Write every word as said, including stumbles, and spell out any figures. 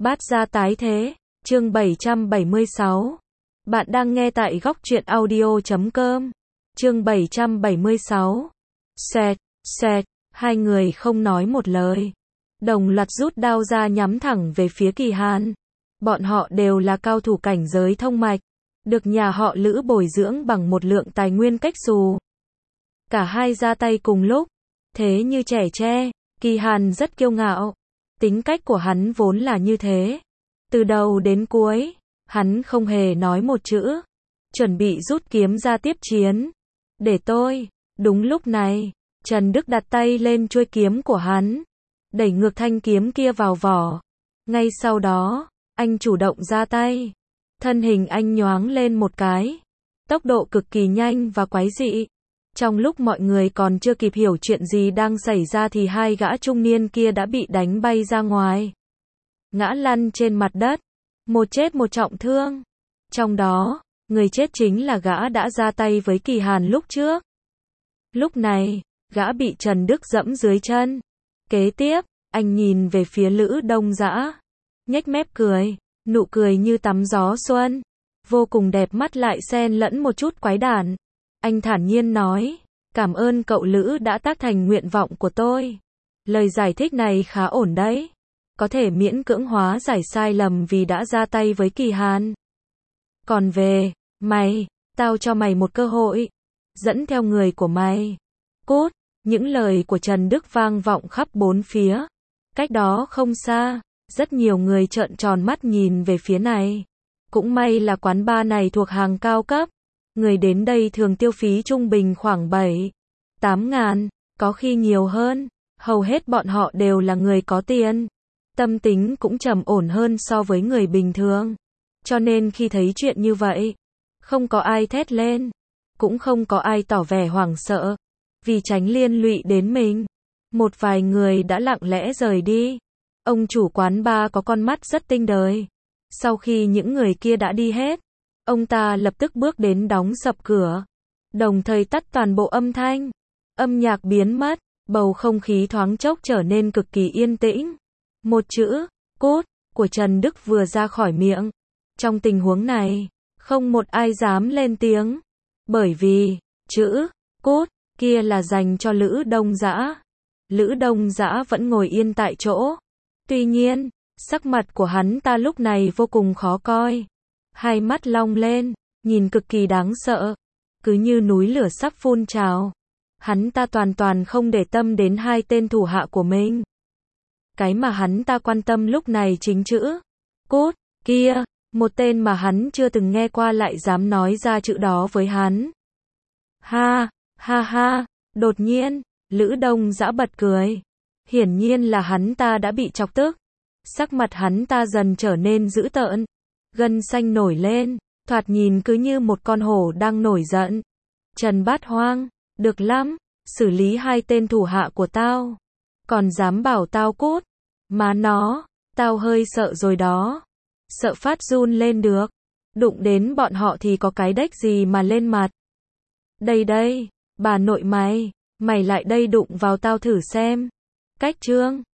Bát gia tái thế, chương bảy trăm bảy mươi sáu. Bạn đang nghe tại góc truyện audio chấm com. Chương bảy trăm bảy mươi sáu. Xẹt, xẹt, hai người không nói một lời. Đồng loạt rút đao ra nhắm thẳng về phía Kỳ Hàn. Bọn họ đều là cao thủ cảnh giới thông mạch, được nhà họ Lữ bồi dưỡng bằng một lượng tài nguyên cách xù. Cả hai ra tay cùng lúc, thế như trẻ tre. Kỳ Hàn rất kiêu ngạo. Tính cách của hắn vốn là như thế. Từ đầu đến cuối, hắn không hề nói một chữ. Chuẩn bị rút kiếm ra tiếp chiến. Để tôi. Đúng lúc này, Trần Đức đặt tay lên chuôi kiếm của hắn, đẩy ngược thanh kiếm kia vào vỏ. Ngay sau đó, anh chủ động ra tay. Thân hình anh nhoáng lên một cái. Tốc độ cực kỳ nhanh và quái dị. Trong lúc mọi người còn chưa kịp hiểu chuyện gì đang xảy ra thì hai gã trung niên kia đã bị đánh bay ra ngoài. Ngã lăn trên mặt đất. Một chết một trọng thương. Trong đó, người chết chính là gã đã ra tay với Kỳ Hàn lúc trước. Lúc này, gã bị Trần Đức dẫm dưới chân. Kế tiếp, anh nhìn về phía Lữ Đông Dã, nhếch mép cười, nụ cười như tắm gió xuân, vô cùng đẹp mắt lại xen lẫn một chút quái đản. Anh thản nhiên nói, cảm ơn cậu Lữ đã tác thành nguyện vọng của tôi. Lời giải thích này khá ổn đấy. Có thể miễn cưỡng hóa giải sai lầm vì đã ra tay với Kỳ Hàn. Còn về, mày, tao cho mày một cơ hội. Dẫn theo người của mày. Cút, những lời của Trần Đức vang vọng khắp bốn phía. Cách đó không xa, rất nhiều người trợn tròn mắt nhìn về phía này. Cũng may là quán bar này thuộc hàng cao cấp. Người đến đây thường tiêu phí trung bình khoảng bảy, tám ngàn, có khi nhiều hơn. Hầu hết bọn họ đều là người có tiền. Tâm tính cũng trầm ổn hơn so với người bình thường. Cho nên khi thấy chuyện như vậy, không có ai thét lên, cũng không có ai tỏ vẻ hoảng sợ, vì tránh liên lụy đến mình. Một vài người đã lặng lẽ rời đi. Ông chủ quán bar có con mắt rất tinh đời. Sau khi những người kia đã đi hết, ông ta lập tức bước đến đóng sập cửa, đồng thời tắt toàn bộ âm thanh. Âm nhạc biến mất, bầu không khí thoáng chốc trở nên cực kỳ yên tĩnh. Một chữ, cút, của Trần Đức vừa ra khỏi miệng. Trong tình huống này, không một ai dám lên tiếng. Bởi vì, chữ, cút, kia là dành cho Lữ Đông Dã. Lữ Đông Dã vẫn ngồi yên tại chỗ. Tuy nhiên, sắc mặt của hắn ta lúc này vô cùng khó coi. Hai mắt long lên, nhìn cực kỳ đáng sợ. Cứ như núi lửa sắp phun trào. Hắn ta toàn toàn không để tâm đến hai tên thủ hạ của mình. Cái mà hắn ta quan tâm lúc này chính chữ cút kia. Một tên mà hắn chưa từng nghe qua lại dám nói ra chữ đó với hắn. Ha, ha ha, đột nhiên, Lữ Đông Dã bật cười. Hiển nhiên là hắn ta đã bị chọc tức. Sắc mặt hắn ta dần trở nên dữ tợn. Gân xanh nổi lên, thoạt nhìn cứ như một con hổ đang nổi giận. Trần Bát Hoang, được lắm, xử lý hai tên thủ hạ của tao. Còn dám bảo tao cút. Má nó, tao hơi sợ rồi đó. Sợ phát run lên được. Đụng đến bọn họ thì có cái đếch gì mà lên mặt. Đây đây, bà nội mày, mày lại đây đụng vào tao thử xem. Cách trương.